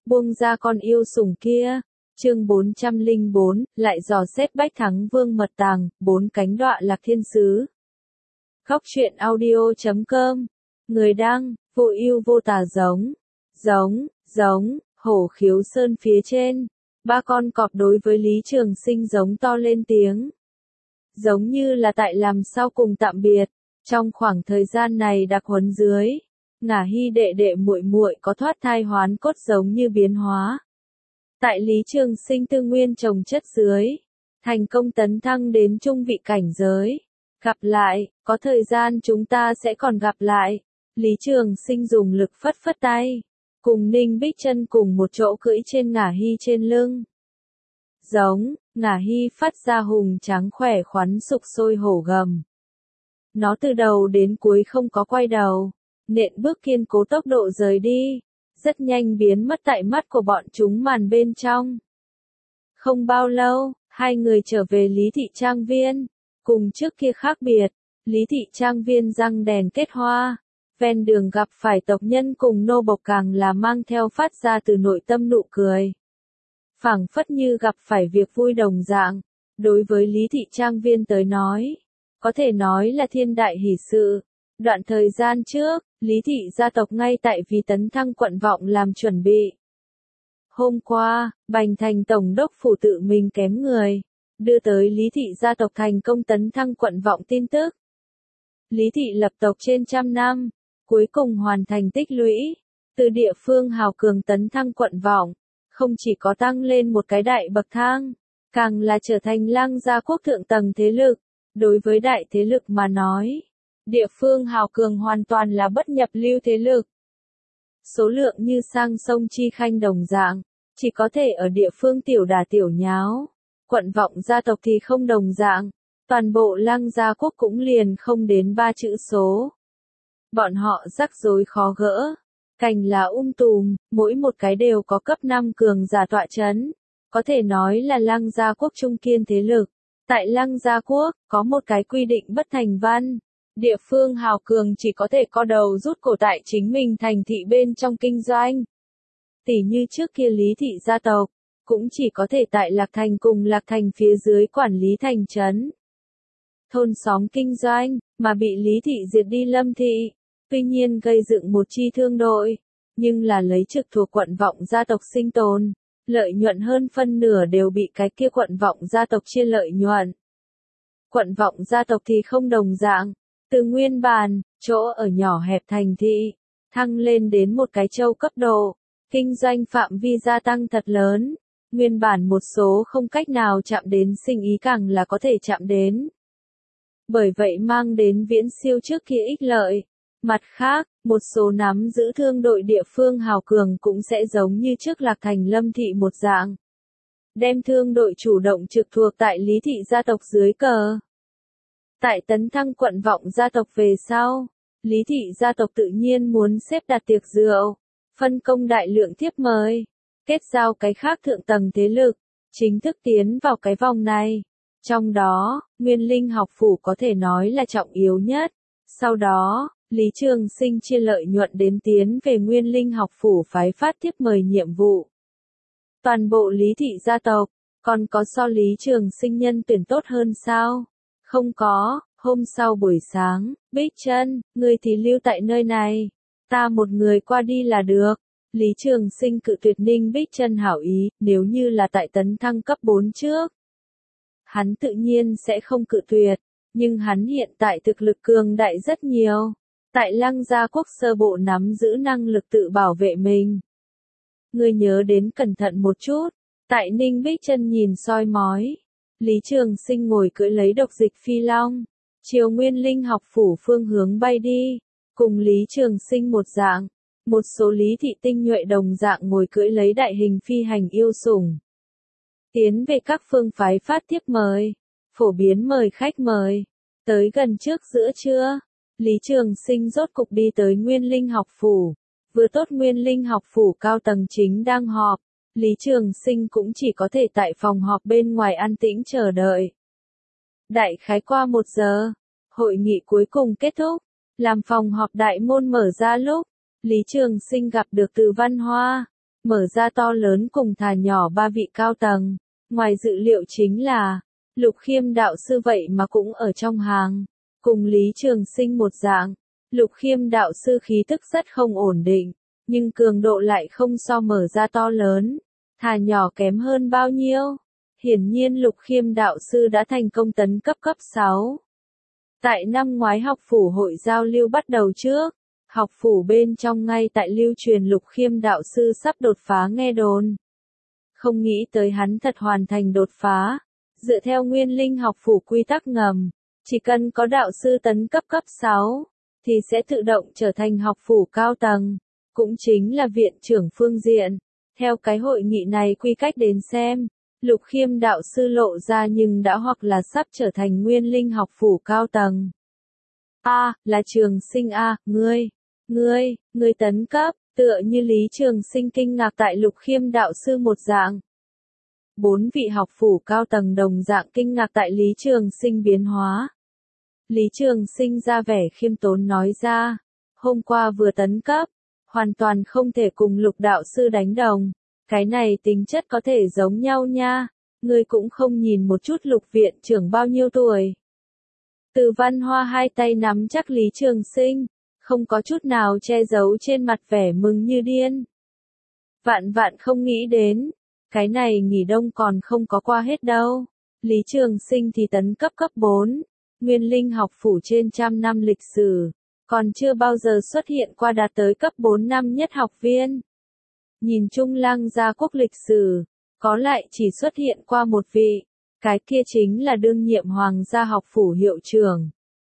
buông ra con yêu sủng kia. Chương 404, lại dò xét Bách Thắng Vương mật tàng, 4 cánh đọa lạc thiên sứ. Khóc chuyện audio.com. Người đăng, vô ưu vô tà giống, hổ khiếu sơn phía trên. 3 con cọp đối với Lý Trường Sinh giống to lên tiếng. Giống như là tại làm sao cùng tạm biệt. Trong khoảng thời gian này đặc huấn dưới, Ngả Hy đệ đệ muội muội có thoát thai hoán cốt giống như biến hóa. Tại Lý Trường Sinh tư nguyên trồng chất dưới, thành công tấn thăng đến trung vị cảnh giới. Gặp lại, có thời gian chúng ta sẽ còn gặp lại. Lý Trường Sinh dùng lực phất phất tay, cùng Ninh Bích Chân cùng một chỗ cưỡi trên Ngả Hy trên lưng. Giống, Ngả Hy phát ra hùng trắng khỏe khoắn sục sôi hổ gầm. Nó từ đầu đến cuối không có quay đầu, nện bước kiên cố tốc độ rời đi, rất nhanh biến mất tại mắt của bọn chúng màn bên trong. Không bao lâu, hai người trở về Lý Thị Trang Viên. Cùng trước kia khác biệt, Lý Thị Trang Viên răng đèn kết hoa, ven đường gặp phải tộc nhân cùng nô bộc càng là mang theo phát ra từ nội tâm nụ cười. Phảng phất như gặp phải việc vui đồng dạng, đối với Lý Thị Trang Viên tới nói, có thể nói là thiên đại hỷ sự. Đoạn thời gian trước, Lý Thị gia tộc ngay tại vì tấn thăng quận Vọng làm chuẩn bị. Hôm qua, Bành Thành Tổng đốc phủ tự mình kém người, đưa tới Lý Thị gia tộc thành công tấn thăng quận Vọng tin tức. Lý Thị lập tộc trên trăm năm, cuối cùng hoàn thành tích lũy, từ địa phương hào cường tấn thăng quận Vọng, không chỉ có tăng lên một cái đại bậc thang, càng là trở thành Lăng gia quốc thượng tầng thế lực. Đối với đại thế lực mà nói, địa phương hào cường hoàn toàn là bất nhập lưu thế lực. Số lượng như sang sông Chi Khanh đồng dạng, chỉ có thể ở địa phương tiểu đà tiểu nháo. Quận Vọng gia tộc thì không đồng dạng, toàn bộ Lăng gia quốc cũng liền không đến 3 chữ số. Bọn họ rắc rối khó gỡ, cành là tùm, mỗi một cái đều có cấp 5 cường giả tọa chấn, có thể nói là Lăng gia quốc trung kiên thế lực. Tại Lăng gia quốc, có một cái quy định bất thành văn, địa phương hào cường chỉ có thể co đầu rút cổ tại chính mình thành thị bên trong kinh doanh. Tỉ như trước kia Lý Thị gia tộc, cũng chỉ có thể tại Lạc Thành cùng Lạc Thành phía dưới quản lý thành trấn, thôn xóm kinh doanh, mà bị Lý Thị diệt đi Lâm Thị. Tuy nhiên gây dựng một chi thương đội, nhưng là lấy trực thuộc quận Vọng gia tộc sinh tồn. Lợi nhuận hơn phân nửa đều bị cái kia quận Vọng gia tộc chia lợi nhuận. Quận Vọng gia tộc thì không đồng dạng, từ nguyên bản, chỗ ở nhỏ hẹp thành thị, thăng lên đến một cái châu cấp độ, kinh doanh phạm vi gia tăng thật lớn, nguyên bản một số không cách nào chạm đến sinh ý càng là có thể chạm đến. Bởi vậy mang đến viễn siêu trước kia ích lợi. Mặt khác, một số nắm giữ thương đội địa phương hào cường cũng sẽ giống như trước Lạc Thành Lâm Thị một dạng. Đem thương đội chủ động trực thuộc tại Lý Thị gia tộc dưới cờ. Tại tấn thăng quận Vọng gia tộc về sau, Lý Thị gia tộc tự nhiên muốn xếp đặt tiệc rượu, phân công đại lượng thiếp mời, kết giao cái khác thượng tầng thế lực, chính thức tiến vào cái vòng này. Trong đó, Nguyên Linh học phủ có thể nói là trọng yếu nhất. Sau đó, Lý Trường Sinh chia lợi nhuận đến tiến về Nguyên Linh học phủ phái phát thiếp mời nhiệm vụ. Toàn bộ Lý Thị gia tộc, còn có so Lý Trường Sinh nhân tuyển tốt hơn sao? Không có. Hôm sau buổi sáng, Bích Chân, ngươi thì lưu tại nơi này, ta một người qua đi là được. Lý Trường Sinh cự tuyệt Ninh Bích Chân hảo ý, nếu như là tại tấn thăng cấp 4 trước, hắn tự nhiên sẽ không cự tuyệt, nhưng hắn hiện tại thực lực cường đại rất nhiều. Tại Lăng gia quốc sơ bộ nắm giữ năng lực tự bảo vệ mình. Ngươi nhớ đến cẩn thận một chút. Tại Ninh Bích Chân nhìn soi mói, Lý Trường Sinh ngồi cưỡi lấy độc dịch phi long, chiều Nguyên Linh học phủ phương hướng bay đi. Cùng Lý Trường Sinh một dạng, một số Lý Thị tinh nhuệ đồng dạng ngồi cưỡi lấy đại hình phi hành yêu sủng. Tiến về các phương phái phát thiếp mời, phổ biến mời khách mời. Tới gần trước giữa trưa, Lý Trường Sinh rốt cục đi tới Nguyên Linh học phủ. Vừa tốt Nguyên Linh học phủ cao tầng chính đang họp, Lý Trường Sinh cũng chỉ có thể tại phòng họp bên ngoài an tĩnh chờ đợi. Đại khái qua 1 giờ, hội nghị cuối cùng kết thúc, làm phòng họp đại môn mở ra lúc, Lý Trường Sinh gặp được Từ Văn Hoa. mở ra to lớn cùng thà nhỏ ba vị cao tầng. Ngoài dự liệu chính là, Lục Khiêm đạo sư vậy mà cũng ở trong hàng. Cùng Lý Trường Sinh một dạng, Lục Khiêm đạo sư khí tức rất không ổn định, nhưng cường độ lại không so mở ra to lớn, thà nhỏ kém hơn bao nhiêu. Hiển nhiên Lục Khiêm đạo sư đã thành công tấn cấp 6. Tại năm ngoái học phủ hội giao lưu bắt đầu trước, học phủ bên trong ngay tại lưu truyền Lục Khiêm đạo sư sắp đột phá nghe đồn. Không nghĩ tới hắn thật hoàn thành đột phá. Dựa theo Nguyên Linh học phủ quy tắc ngầm, chỉ cần có đạo sư tấn cấp 6, thì sẽ tự động trở thành học phủ cao tầng, cũng chính là viện trưởng phương diện. Theo cái hội nghị này quy cách đến xem, Lục Khiêm đạo sư lộ ra nhưng đã hoặc là sắp trở thành Nguyên Linh học phủ cao tầng. Là Trường Sinh ngươi tấn cấp, tựa như Lý Trường Sinh kinh ngạc tại Lục Khiêm đạo sư một dạng. 4 vị học phủ cao tầng đồng dạng kinh ngạc tại Lý Trường Sinh biến hóa. Lý Trường Sinh ra vẻ khiêm tốn nói ra, hôm qua vừa tấn cấp, hoàn toàn không thể cùng Lục đạo sư đánh đồng, cái này tính chất có thể giống nhau nha, ngươi cũng không nhìn một chút Lục viện trưởng bao nhiêu tuổi. Từ Văn Hoa hai tay nắm chắc Lý Trường Sinh, không có chút nào che giấu trên mặt vẻ mừng như điên. Vạn không nghĩ đến, cái này nghỉ đông còn không có qua hết đâu. Lý Trường Sinh thì tấn cấp 4, Nguyên Linh học phủ trên trăm năm lịch sử, còn chưa bao giờ xuất hiện qua đạt tới cấp 4 năm nhất học viên. Nhìn chung Lăng Gia Quốc lịch sử, có lại chỉ xuất hiện qua một vị, cái kia chính là đương nhiệm Hoàng gia học phủ hiệu trưởng.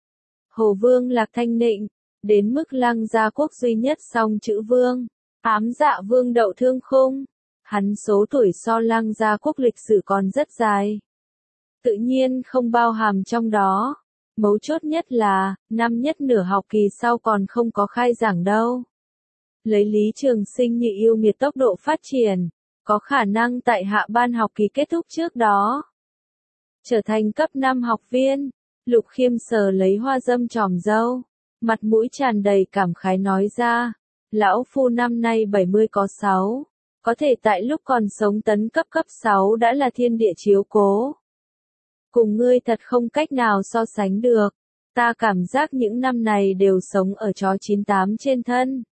Hồ Vương Lạc Thanh Nịnh, đến mức Lăng Gia Quốc duy nhất song chữ Vương, ám dạ Vương Đậu Thương Khung. Hắn số tuổi so Lăng Gia Quốc lịch sử còn rất dài. Tự nhiên không bao hàm trong đó. Mấu chốt nhất là, năm nhất nửa học kỳ sau còn không có khai giảng đâu. Lấy Lý Trường Sinh như yêu nghiệt tốc độ phát triển, có khả năng tại hạ ban học kỳ kết thúc trước đó. Trở thành cấp 5 học viên, Lục Khiêm sờ lấy hoa dâm tròm râu, mặt mũi tràn đầy cảm khái nói ra, lão phu năm nay 70 có 6. Có thể tại lúc còn sống tấn cấp 6 đã là thiên địa chiếu cố. Cùng ngươi thật không cách nào so sánh được. Ta cảm giác những năm này đều sống ở chó 98 trên thân.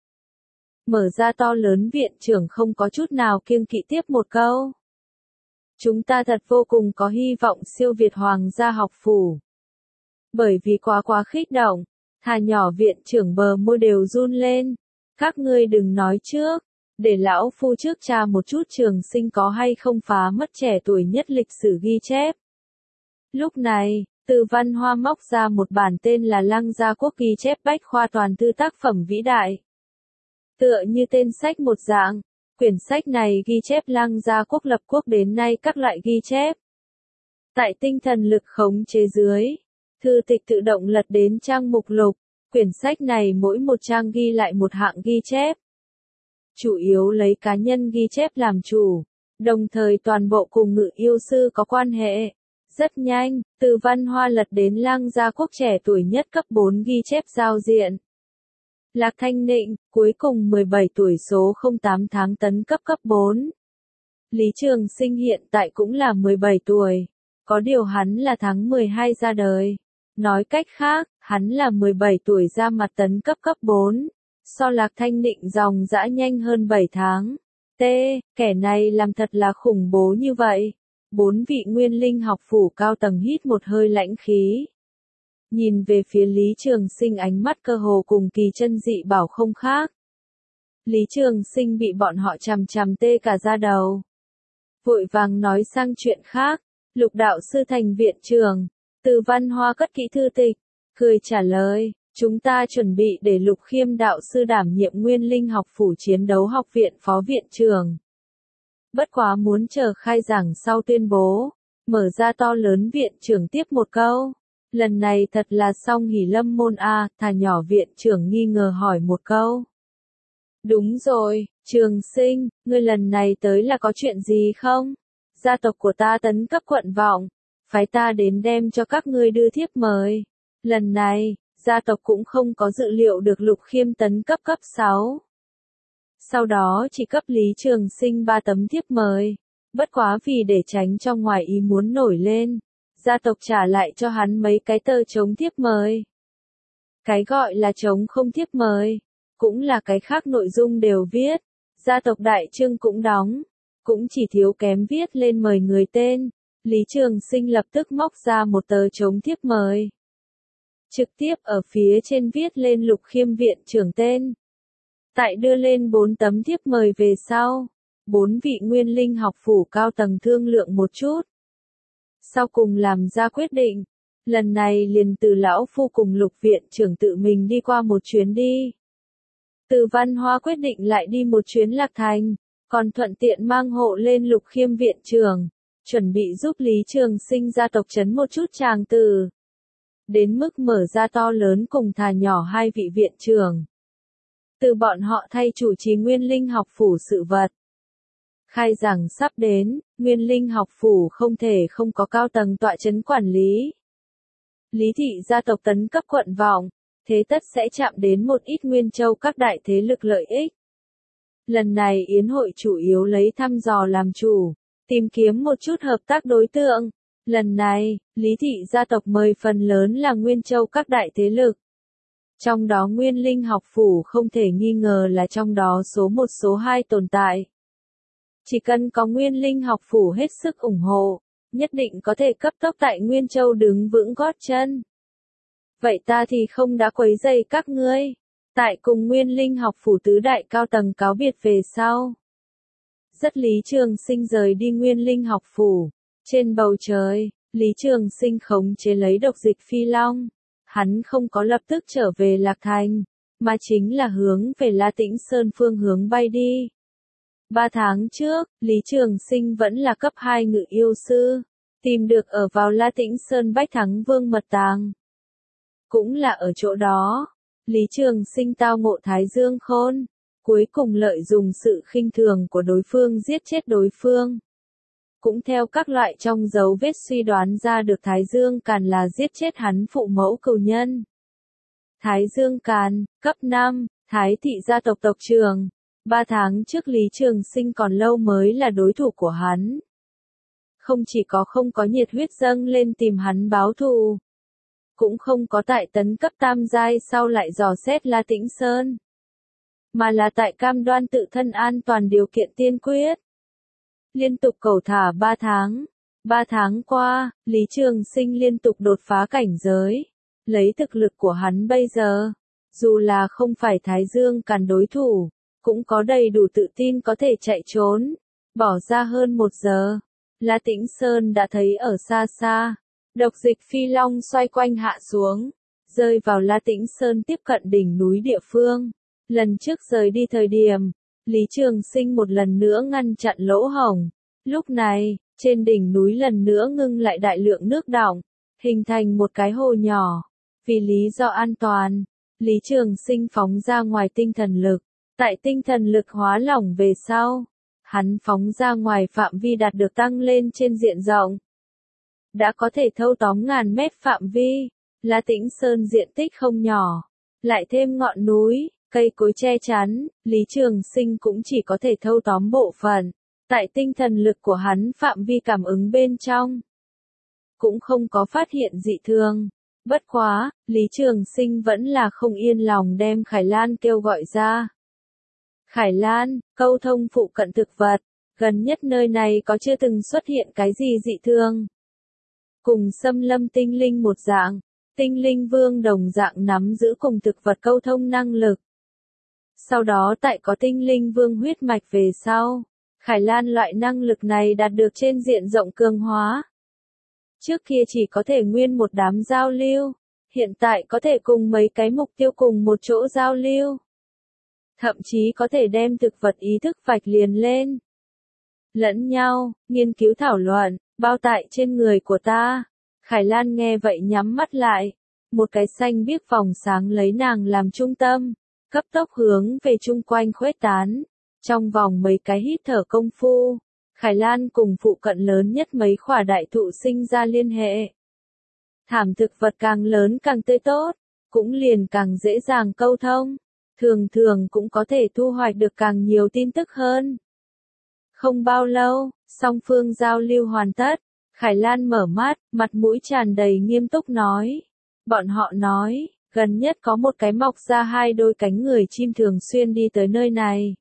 Mở ra to lớn viện trưởng không có chút nào kiêng kỵ tiếp một câu. Chúng ta thật vô cùng có hy vọng siêu việt Hoàng gia học phủ. Bởi vì quá khích động, thà nhỏ viện trưởng bờ môi đều run lên. Các ngươi đừng nói trước. Để lão phu trước tra một chút Trường Sinh có hay không phá mất trẻ tuổi nhất lịch sử ghi chép. Lúc này, Từ Văn Hoa móc ra một bản tên là Lăng Gia Quốc ghi chép bách khoa toàn thư tác phẩm vĩ đại. Tựa như tên sách một dạng, quyển sách này ghi chép Lăng Gia Quốc lập quốc đến nay các loại ghi chép. Tại tinh thần lực khống chế dưới, thư tịch tự động lật đến trang mục lục, quyển sách này mỗi một trang ghi lại một hạng ghi chép. Chủ yếu lấy cá nhân ghi chép làm chủ, đồng thời toàn bộ cùng Ngự yêu sư có quan hệ. Rất nhanh, Từ Văn Hoa lật đến Lăng Gia Quốc trẻ tuổi nhất cấp 4 ghi chép giao diện. Lạc Thanh Nịnh, cuối cùng 17 tuổi số 08 tháng tấn cấp 4. Lý Trường Sinh hiện tại cũng là 17 tuổi, có điều hắn là tháng 12 ra đời. Nói cách khác, hắn là 17 tuổi ra mặt tấn cấp 4. So Lạc Thanh Nịnh dòng dã nhanh hơn 7 tháng. Kẻ này làm thật là khủng bố như vậy. 4 vị Nguyên Linh học phủ cao tầng hít một hơi lãnh khí. Nhìn về phía Lý Trường Sinh ánh mắt cơ hồ cùng Kỳ Chân dị bảo không khác. Lý Trường Sinh bị bọn họ chằm tê cả da đầu. Vội vàng nói sang chuyện khác, Lục đạo sư thành viện trưởng, Từ Văn Hoa cất kỹ thư tịch, cười trả lời. Chúng ta chuẩn bị để Lục Khiêm đạo sư đảm nhiệm Nguyên Linh học phủ chiến đấu học viện phó viện trưởng. Bất quá muốn chờ khai giảng sau tuyên bố, mở ra to lớn viện trưởng tiếp một câu. Lần này thật là song hỷ lâm môn a, thà nhỏ viện trưởng nghi ngờ hỏi một câu. Đúng rồi, Trường Sinh, ngươi lần này tới là có chuyện gì không? Gia tộc của ta tấn cấp quận vọng, phái ta đến đem cho các ngươi đưa thiếp mời. Lần này, gia tộc cũng không có dự liệu được Lục Khiêm tấn cấp 6. Sau đó chỉ cấp Lý Trường Sinh 3 tấm thiếp mời. Bất quá vì để tránh cho ngoài ý muốn nổi lên, gia tộc trả lại cho hắn mấy cái tờ trống thiếp mời. Cái gọi là trống không thiếp mời, cũng là cái khác nội dung đều viết, gia tộc đại trương cũng đóng, cũng chỉ thiếu kém viết lên mời người tên. Lý Trường Sinh lập tức móc ra một tờ trống thiếp mời. Trực tiếp ở phía trên viết lên Lục Khiêm viện trưởng tên. Tại đưa lên 4 tấm thiếp mời về sau, 4 vị Nguyên Linh học phủ cao tầng thương lượng một chút. Sau cùng làm ra quyết định, lần này liền từ lão phu cùng Lục viện trưởng tự mình đi qua một chuyến đi. Từ Văn Hoa quyết định lại đi một chuyến Lạc Thành, còn thuận tiện mang hộ lên Lục Khiêm viện trưởng, chuẩn bị giúp Lý Trường Sinh gia tộc trấn một chút tràng tử. Đến mức mở ra to lớn cùng thà nhỏ 2 vị viện trưởng. Từ bọn họ thay chủ trì Nguyên Linh học phủ sự vật. Khai giảng sắp đến, Nguyên Linh học phủ không thể không có cao tầng tọa trấn quản lý. Lý thị gia tộc tấn cấp quận vọng, thế tất sẽ chạm đến một ít Nguyên Châu các đại thế lực lợi ích. Lần này yến hội chủ yếu lấy thăm dò làm chủ, tìm kiếm một chút hợp tác đối tượng. Lần này, Lý thị gia tộc mời phần lớn là Nguyên Châu các đại thế lực. Trong đó Nguyên Linh học phủ không thể nghi ngờ là trong đó số 1 số 2 tồn tại. Chỉ cần có Nguyên Linh học phủ hết sức ủng hộ, nhất định có thể cấp tốc tại Nguyên Châu đứng vững gót chân. Vậy ta thì không đã quấy rầy các ngươi. Tại cùng Nguyên Linh học phủ tứ đại cao tầng cáo biệt về sau. Rất Lý Trường Sinh rời đi Nguyên Linh học phủ. Trên bầu trời, Lý Trường Sinh khống chế lấy độc dịch phi long. Hắn không có lập tức trở về Lạc Thành, mà chính là hướng về La Tĩnh Sơn phương hướng bay đi. 3 tháng trước, Lý Trường Sinh vẫn là cấp 2 ngự yêu sư, tìm được ở vào La Tĩnh Sơn Bách Thắng Vương mật tàng. Cũng là ở chỗ đó, Lý Trường Sinh tao ngộ Thái Dương Khôn, cuối cùng lợi dụng sự khinh thường của đối phương giết chết đối phương. Cũng theo các loại trong dấu vết suy đoán ra được Thái Dương Càn là giết chết hắn phụ mẫu cừu nhân. Thái Dương Càn, cấp 5, Thái thị gia tộc tộc trưởng. 3 tháng trước Lý Trường Sinh còn lâu mới là đối thủ của hắn. Không chỉ có không có nhiệt huyết dâng lên tìm hắn báo thù, cũng không có tại tấn cấp tam giai sau lại dò xét La Tĩnh Sơn, mà là tại cam đoan tự thân an toàn điều kiện tiên quyết. Liên tục cầu thả 3 tháng. 3 tháng qua, Lý Trường Sinh liên tục đột phá cảnh giới. Lấy thực lực của hắn bây giờ, dù là không phải Thái Dương Càn đối thủ, cũng có đầy đủ tự tin có thể chạy trốn. Bỏ ra hơn 1 giờ, La Tĩnh Sơn đã thấy ở xa xa, độc dịch phi long xoay quanh hạ xuống, rơi vào La Tĩnh Sơn tiếp cận đỉnh núi địa phương. Lần trước rời đi thời điểm, Lý Trường Sinh một lần nữa ngăn chặn lỗ hổng. Lúc này, trên đỉnh núi lần nữa ngưng lại đại lượng nước đọng, hình thành một cái hồ nhỏ. Vì lý do an toàn, Lý Trường Sinh phóng ra ngoài tinh thần lực. Tại tinh thần lực hóa lỏng về sau, hắn phóng ra ngoài phạm vi đạt được tăng lên trên diện rộng. Đã có thể thâu tóm ngàn mét phạm vi, La Tĩnh Sơn diện tích không nhỏ, lại thêm ngọn núi, cây cối che chắn, Lý Trường Sinh cũng chỉ có thể thâu tóm bộ phận, tại tinh thần lực của hắn phạm vi cảm ứng bên trong. Cũng không có phát hiện dị thường. Bất quá, Lý Trường Sinh vẫn là không yên lòng đem Khải Lan kêu gọi ra. Khải Lan, câu thông phụ cận thực vật, gần nhất nơi này có chưa từng xuất hiện cái gì dị thường. Cùng Xâm Lâm tinh linh một dạng, tinh linh vương đồng dạng nắm giữ cùng thực vật câu thông năng lực. Sau đó tại có tinh linh vương huyết mạch về sau, Khải Lan loại năng lực này đạt được trên diện rộng cường hóa. Trước kia chỉ có thể nguyên một đám giao lưu, hiện tại có thể cùng mấy cái mục tiêu cùng một chỗ giao lưu. Thậm chí có thể đem thực vật ý thức vạch liền lên. Lẫn nhau, nghiên cứu thảo luận, bao tại trên người của ta. Khải Lan nghe vậy nhắm mắt lại. Một cái xanh biếc vòng sáng lấy nàng làm trung tâm, cấp tốc hướng về chung quanh khuếch tán. Trong vòng mấy cái hít thở công phu, Khải Lan cùng phụ cận lớn nhất mấy khỏa đại thụ sinh ra liên hệ. Thảm thực vật càng lớn càng tươi tốt, cũng liền càng dễ dàng câu thông. thường thường cũng có thể thu hoạch được càng nhiều tin tức hơn. Không bao lâu, song phương giao lưu hoàn tất, Khải Lan mở mắt, mặt mũi tràn đầy nghiêm túc nói. Bọn họ nói, gần nhất có một cái mọc ra hai đôi cánh người chim thường xuyên đi tới nơi này.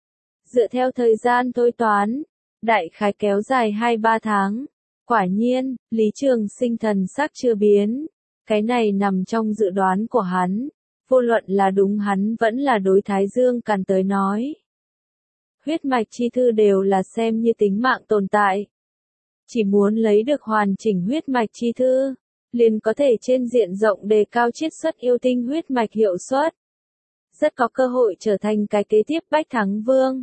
Dựa theo thời gian tôi toán, đại khái kéo dài 2-3 tháng. Quả nhiên, Lý Trường Sinh thần sắc chưa biến. Cái này nằm trong dự đoán của hắn. Vô luận là đúng hắn vẫn là đối Thái Dương Càn tới nói. Huyết mạch chi thư đều là xem như tính mạng tồn tại. Chỉ muốn lấy được hoàn chỉnh huyết mạch chi thư, liền có thể trên diện rộng đề cao chiết xuất yêu tinh huyết mạch hiệu suất. Rất có cơ hội trở thành cái kế tiếp Bách Thắng Vương.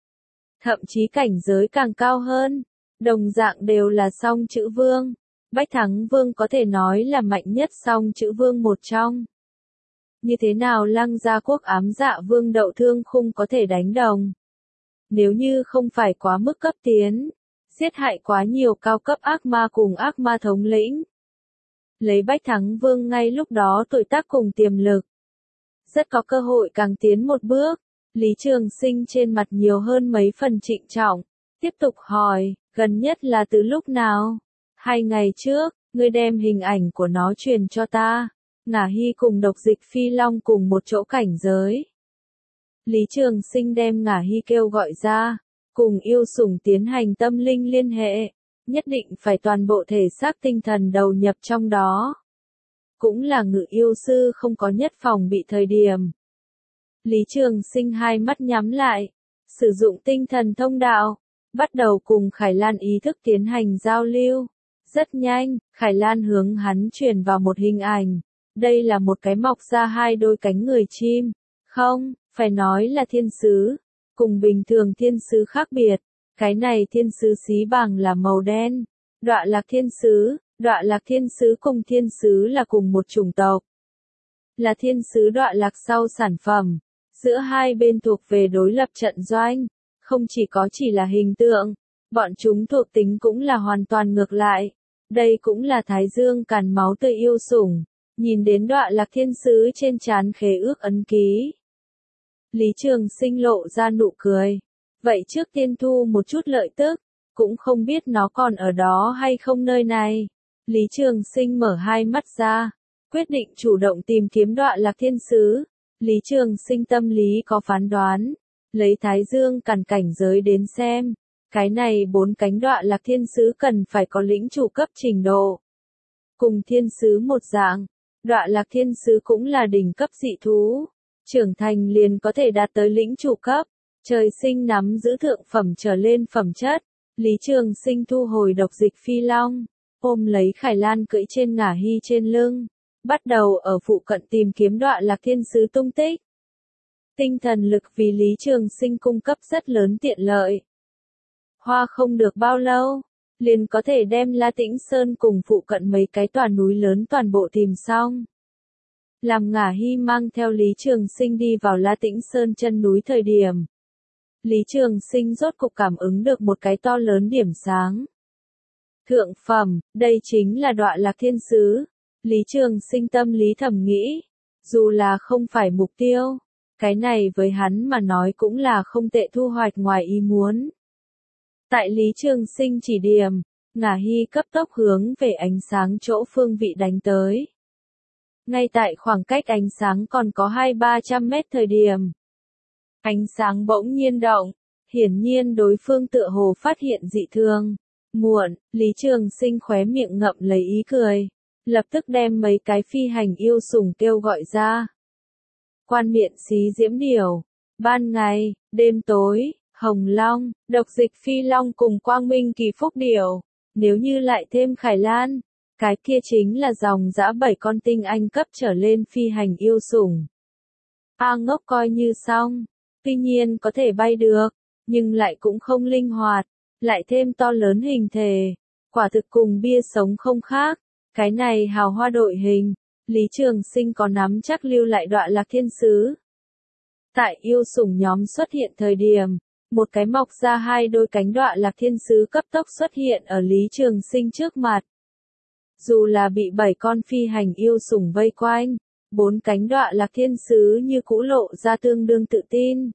Thậm chí cảnh giới càng cao hơn, đồng dạng đều là song chữ vương. Bách Thắng Vương có thể nói là mạnh nhất song chữ vương một trong. Như thế nào Lăng Gia Quốc ám dạ vương Đậu Thương Khung có thể đánh đồng? Nếu như không phải quá mức cấp tiến, giết hại quá nhiều cao cấp ác ma cùng ác ma thống lĩnh. Lấy Bách Thắng Vương ngay lúc đó tuổi tác cùng tiềm lực. Rất có cơ hội càng tiến một bước. Lý Trường Sinh trên mặt nhiều hơn mấy phần trịnh trọng. Tiếp tục hỏi, gần nhất là từ lúc nào? 2 ngày trước, ngươi đem hình ảnh của nó truyền cho ta. Ngả Hy cùng Độc Dịch Phi Long cùng một chỗ cảnh giới. Lý Trường Sinh đem Ngả Hy kêu gọi ra, cùng yêu sủng tiến hành tâm linh liên hệ, nhất định phải toàn bộ thể xác tinh thần đầu nhập trong đó. Cũng là ngự yêu sư không có nhất phòng bị thời điểm. Lý Trường Sinh hai mắt nhắm lại, sử dụng tinh thần thông đạo, bắt đầu cùng Khải Lan ý thức tiến hành giao lưu. Rất nhanh, Khải Lan hướng hắn truyền vào một hình ảnh. Đây là một cái mọc ra hai đôi cánh người chim. Không, phải nói là thiên sứ. Cùng bình thường thiên sứ khác biệt. Cái này thiên sứ xí bằng là màu đen. Đọa lạc thiên sứ cùng thiên sứ là cùng một chủng tộc. Là thiên sứ đọa lạc sau sản phẩm. Giữa hai bên thuộc về đối lập trận doanh. Không chỉ là hình tượng. Bọn chúng thuộc tính cũng là hoàn toàn ngược lại. Đây cũng là Thái Dương Càn máu tươi yêu sủng. Nhìn đến đọa lạc thiên sứ trên trán khế ước ấn ký. Lý Trường Sinh lộ ra nụ cười. Vậy trước tiên thu một chút lợi tức. Cũng không biết nó còn ở đó hay không nơi này. Lý Trường Sinh mở hai mắt ra. Quyết định chủ động tìm kiếm đọa lạc thiên sứ. Lý Trường Sinh tâm lý có phán đoán. Lấy Thái Dương Càn cảnh giới đến xem. Cái này 4 cánh đọa lạc thiên sứ cần phải có lĩnh chủ cấp trình độ. Cùng thiên sứ một dạng. Đọa lạc thiên sứ cũng là đỉnh cấp dị thú. Trưởng thành liền có thể đạt tới lĩnh chủ cấp. Trời sinh nắm giữ thượng phẩm trở lên phẩm chất. Lý Trường Sinh thu hồi Độc Dịch Phi Long. Ôm lấy Khải Lan cưỡi trên Ngả Hy trên lưng. Bắt đầu ở phụ cận tìm kiếm đọa lạc thiên sứ tung tích. Tinh thần lực vì Lý Trường Sinh cung cấp rất lớn tiện lợi. Hoa không được bao lâu, liền có thể đem La Tĩnh Sơn cùng phụ cận mấy cái tòa núi lớn toàn bộ tìm xong. Làm Ngả Hy mang theo Lý Trường Sinh đi vào La Tĩnh Sơn chân núi thời điểm. Lý Trường Sinh rốt cục cảm ứng được một cái to lớn điểm sáng. Thượng phẩm, đây chính là đọa lạc thiên sứ. Lý Trường Sinh tâm lý thầm nghĩ, dù là không phải mục tiêu, cái này với hắn mà nói cũng là không tệ thu hoạch ngoài ý muốn. Tại Lý Trường Sinh chỉ điểm, Ngả Hy cấp tốc hướng về ánh sáng chỗ phương vị đánh tới. Ngay tại khoảng cách ánh sáng còn có 200-300 mét thời điểm. Ánh sáng bỗng nhiên động, hiển nhiên đối phương tựa hồ phát hiện dị thường. Muộn, Lý Trường Sinh khóe miệng ngậm lấy ý cười. Lập tức đem mấy cái phi hành yêu sủng kêu gọi ra. Quan Miện Xí Diễm Điểu, ban ngày, đêm tối, Hồng Long, Độc Dịch Phi Long cùng Quang Minh Kỳ Phúc Điểu. Nếu như lại thêm Khải Lan, cái kia chính là dòng dã 7 con tinh anh cấp trở lên phi hành yêu sủng. A ngốc coi như xong, tuy nhiên có thể bay được, nhưng lại cũng không linh hoạt, lại thêm to lớn hình thể, quả thực cùng bia sống không khác. Cái này hào hoa đội hình, Lý Trường Sinh có nắm chắc lưu lại đọa lạc thiên sứ. Tại yêu sủng nhóm xuất hiện thời điểm, một cái mọc ra hai đôi cánh đọa lạc thiên sứ cấp tốc xuất hiện ở Lý Trường Sinh trước mặt. Dù là bị 7 con phi hành yêu sủng vây quanh, Bốn cánh đọa lạc thiên sứ như cũ lộ ra tương đương tự tin.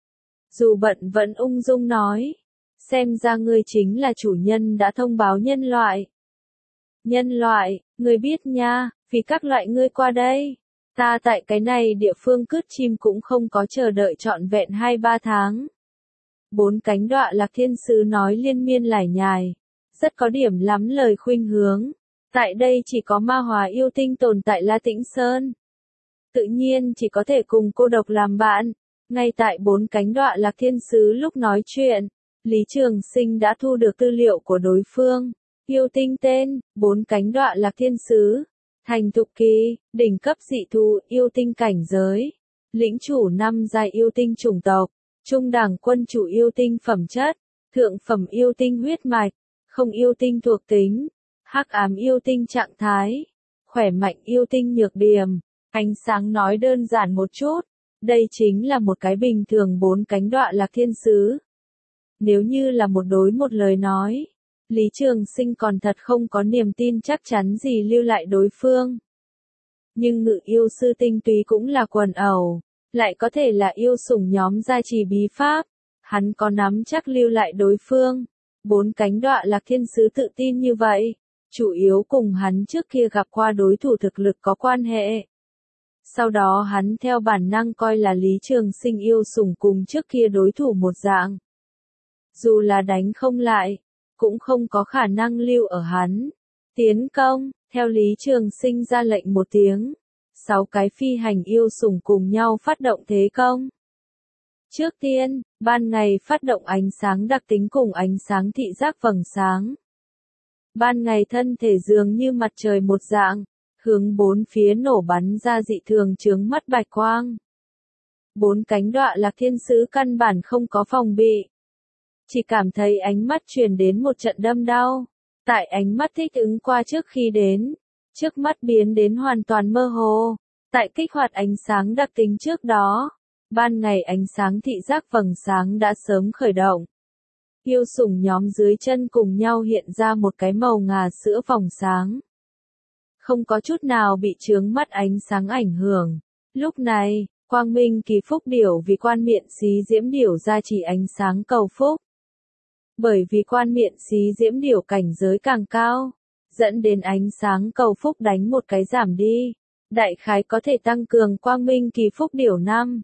Dù bận vẫn ung dung nói. Xem ra ngươi chính là chủ nhân đã thông báo nhân loại. Nhân loại, ngươi biết nha, vì các loại ngươi qua đây. Ta tại cái này địa phương cướp chim cũng không có chờ đợi trọn vẹn 2-3 tháng. Bốn cánh đọa lạc thiên sứ nói liên miên lải nhải. Rất có điểm lắm lời khuynh hướng. Tại đây chỉ có ma hóa yêu tinh tồn tại La Tĩnh Sơn. Tự nhiên chỉ có thể cùng cô độc làm bạn. Ngay tại bốn cánh đọa lạc thiên sứ lúc nói chuyện, Lý Trường Sinh đã thu được tư liệu của đối phương. Yêu tinh tên, bốn cánh đọa lạc thiên sứ. Thành thục kỳ, đỉnh cấp dị thú yêu tinh cảnh giới. Lĩnh chủ 5 giai yêu tinh chủng tộc. Trung đẳng quân chủ yêu tinh phẩm chất. Thượng phẩm yêu tinh huyết mạch. Không yêu tinh thuộc tính. Hắc ám yêu tinh trạng thái. Khỏe mạnh yêu tinh nhược điểm. Ánh sáng nói đơn giản một chút. Đây chính là một cái bình thường bốn cánh đọa lạc thiên sứ. Nếu như là một đối một lời nói, Lý Trường Sinh còn thật không có niềm tin chắc chắn gì lưu lại đối phương. Nhưng ngự yêu sư tinh túy cũng là quần ẩu, lại có thể là yêu sủng nhóm gia trì bí pháp. Hắn có nắm chắc lưu lại đối phương. Bốn cánh đọa lạc thiên sứ tự tin như vậy, chủ yếu cùng hắn trước kia gặp qua đối thủ thực lực có quan hệ. Sau đó hắn theo bản năng coi là Lý Trường Sinh yêu sủng cùng trước kia đối thủ một dạng. Dù là đánh không lại, cũng không có khả năng lưu ở hắn. Tiến công, theo Lý Trường Sinh ra lệnh một tiếng. 6 cái phi hành yêu sủng cùng nhau phát động thế công. Trước tiên, ban ngày phát động ánh sáng đặc tính cùng ánh sáng thị giác vầng sáng. Ban ngày thân thể dường như mặt trời một dạng, hướng bốn phía nổ bắn ra dị thường chướng mắt bạch quang. Bốn cánh đọa lạc thiên sứ căn bản không có phòng bị. Chỉ cảm thấy ánh mắt truyền đến một trận đâm đau. Tại ánh mắt thích ứng qua trước khi đến, trước mắt biến đến hoàn toàn mơ hồ. Tại kích hoạt ánh sáng đặc tính trước đó, ban ngày ánh sáng thị giác vầng sáng đã sớm khởi động. Yêu sủng nhóm dưới chân cùng nhau hiện ra một cái màu ngà sữa vòng sáng. Không có chút nào bị chướng mắt ánh sáng ảnh hưởng. Lúc này, Quang Minh Kỳ Phúc Điểu vì quan miện xí diễm điểu gia trì ánh sáng cầu phúc. Bởi vì quan miện xí diễm điểu cảnh giới càng cao, dẫn đến ánh sáng cầu phúc đánh một cái giảm đi. Đại khái có thể tăng cường Quang Minh Kỳ Phúc Điểu 5.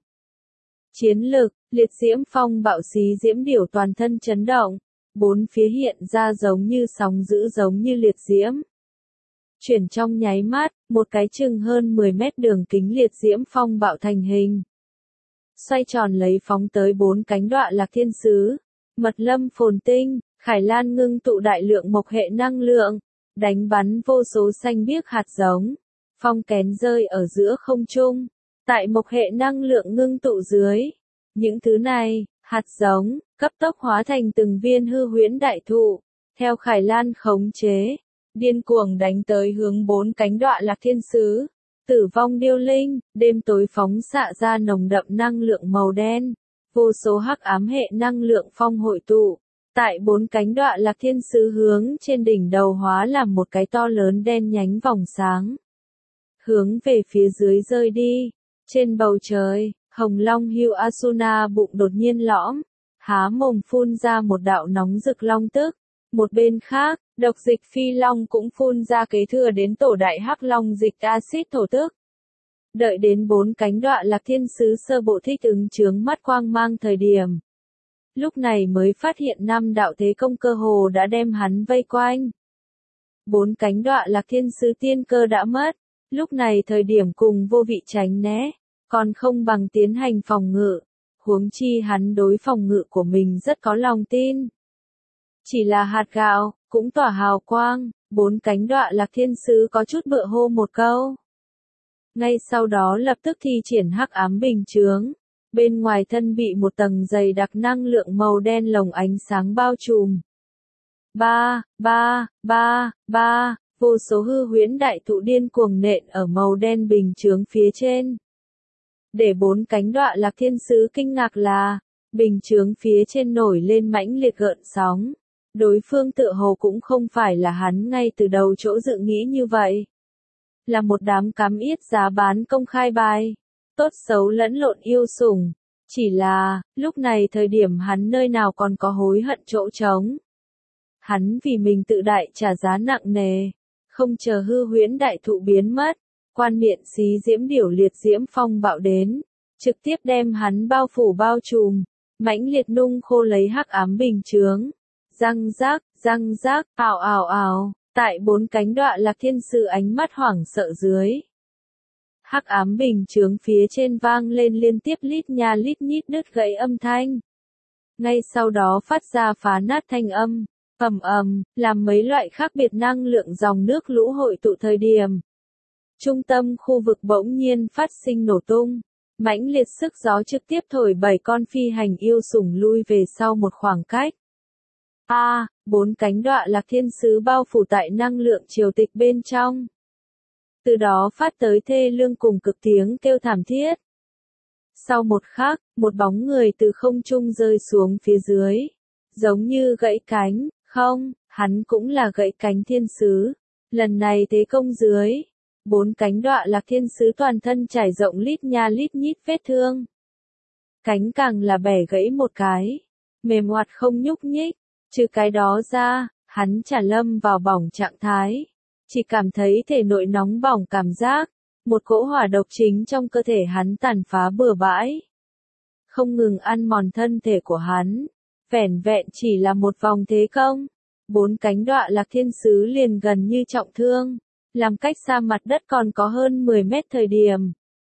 Chiến lực, liệt diễm phong bạo xí diễm điểu toàn thân chấn động. Bốn phía hiện ra giống như sóng dữ giống như liệt diễm. Chuyển trong nháy mắt, một cái chừng hơn 10 mét đường kính liệt diễm phong bạo thành hình. Xoay tròn lấy phóng tới bốn cánh đọa lạc thiên sứ. Mật lâm phồn tinh, Khải Lan ngưng tụ đại lượng mộc hệ năng lượng, đánh bắn vô số xanh biếc hạt giống. Phong kén rơi ở giữa không trung. Tại mộc hệ năng lượng ngưng tụ dưới. Những thứ này, hạt giống, cấp tốc hóa thành từng viên hư huyễn đại thụ. Theo Khải Lan khống chế, điên cuồng đánh tới hướng bốn cánh đọa lạc thiên sứ. Tử vong điêu linh, đêm tối phóng xạ ra nồng đậm năng lượng màu đen. Vô số hắc ám hệ năng lượng phong hội tụ. Tại bốn cánh đọa lạc thiên sứ hướng trên đỉnh đầu hóa làm một cái to lớn đen nhánh vòng sáng. Hướng về phía dưới rơi đi. Trên bầu trời, Hồng Long Hưu Asuna bụng đột nhiên lõm. Há mồm phun ra một đạo nóng rực long tức. Một bên khác, độc dịch phi long cũng phun ra kế thừa đến tổ đại hắc long dịch axit thổ tức. Đợi đến bốn cánh đọa lạc thiên sứ sơ bộ thích ứng chướng mắt quang mang thời điểm. Lúc này mới phát hiện 5 đạo thế công cơ hồ đã đem hắn vây quanh. Bốn cánh đọa lạc thiên sứ tiên cơ đã mất. Lúc này thời điểm cùng vô vị tránh né, còn không bằng tiến hành phòng ngự. Huống chi hắn đối phòng ngự của mình rất có lòng tin. Chỉ là hạt gạo, cũng tỏa hào quang, bốn cánh đọa lạc thiên sứ có chút bựa hô một câu. Ngay sau đó lập tức thi triển hắc ám bình chướng. Bên ngoài thân bị một tầng dày đặc năng lượng màu đen lồng ánh sáng bao trùm. Vô số hư huyễn đại thụ điên cuồng nện ở màu đen bình chướng phía trên. Để bốn cánh đọa lạc thiên sứ kinh ngạc là, bình chướng phía trên nổi lên mãnh liệt gợn sóng. Đối phương tựa hồ cũng không phải là hắn ngay từ đầu chỗ dự nghĩ như vậy. là một đám cám yết giá bán công khai bài, tốt xấu lẫn lộn yêu sủng. Chỉ là, lúc này thời điểm hắn nơi nào còn có hối hận chỗ trống. Hắn vì mình tự đại trả giá nặng nề, không chờ hư huyễn đại thụ biến mất, quan miệng xí diễm điểu liệt diễm phong bạo đến, trực tiếp đem hắn bao phủ bao trùm, mãnh liệt nung khô lấy hắc ám bình chướng. Răng rác, ào ào ào, tại 4 cánh đọa lạc thiên sứ ánh mắt hoảng sợ dưới. Hắc ám bình chướng phía trên vang lên liên tiếp lít nha lít nhít đứt gãy âm thanh. Ngay sau đó phát ra phá nát thanh âm, làm mấy loại khác biệt năng lượng dòng nước lũ hội tụ thời điểm. Trung tâm khu vực bỗng nhiên phát sinh nổ tung, mãnh liệt sức gió trực tiếp thổi 7 con phi hành yêu sủng lui về sau một khoảng cách. 4 cánh đọa lạc thiên sứ bao phủ tại năng lượng triều tịch bên trong. Từ đó phát tới thê lương cùng cực tiếng kêu thảm thiết. Sau một khắc, một bóng người từ không trung rơi xuống phía dưới, giống như gãy cánh, không, hắn cũng là gãy cánh thiên sứ. Lần này thế công dưới, 4 cánh đọa lạc thiên sứ toàn thân trải rộng lít nha lít nhít vết thương. Cánh càng là bẻ gãy một cái, mềm oặt không nhúc nhích. Trừ cái đó ra, hắn chả lâm vào bỏng trạng thái. Chỉ cảm thấy thể nội nóng bỏng cảm giác, một cỗ hỏa độc chính trong cơ thể hắn tàn phá bừa bãi. Không ngừng ăn mòn thân thể của hắn, vẻn vẹn chỉ là một vòng thế công. 4 cánh đọa lạc thiên sứ liền gần như trọng thương, làm cách xa mặt đất còn có hơn 10 mét thời điểm.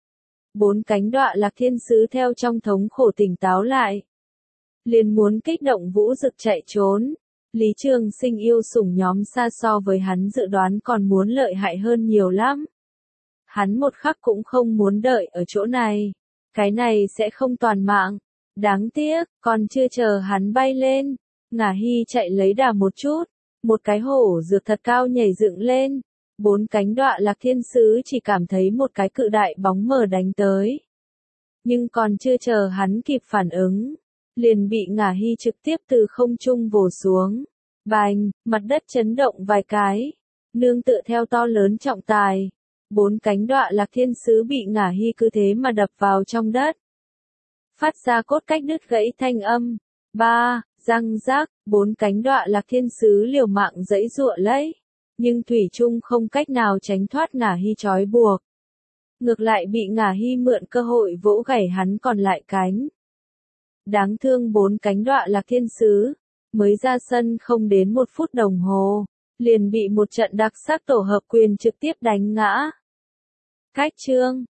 4 cánh đọa lạc thiên sứ theo trong thống khổ tỉnh táo lại. Liền muốn kích động vũ dực chạy trốn. Lý Trường Sinh yêu sủng nhóm xa so với hắn dự đoán còn muốn lợi hại hơn nhiều lắm. Hắn một khắc cũng không muốn đợi ở chỗ này. Cái này sẽ không toàn mạng. Đáng tiếc, còn chưa chờ hắn bay lên. Ngả Hy chạy lấy đà một chút. Một cái hổ dược thật cao nhảy dựng lên. 4 cánh đọa lạc thiên sứ chỉ cảm thấy một cái cự đại bóng mờ đánh tới. Nhưng còn chưa chờ hắn kịp phản ứng, liền bị Ngả Hy trực tiếp từ không trung vồ xuống. Bành, mặt đất chấn động vài cái. Nương tựa theo to lớn trọng tài. 4 cánh đọa lạc thiên sứ bị Ngả Hy cứ thế mà đập vào trong đất. Phát ra cốt cách đứt gãy thanh âm. Răng rác, 4 cánh đọa lạc thiên sứ liều mạng giãy giụa lấy. Nhưng thủy chung không cách nào tránh thoát Ngả Hy trói buộc. Ngược lại bị Ngả Hy mượn cơ hội vỗ gãy hắn còn lại cánh. Đáng thương 4 cánh đọa lạc thiên sứ, mới ra sân không đến 1 phút đồng hồ, liền bị một trận đặc sắc tổ hợp quyền trực tiếp đánh ngã. Cách chương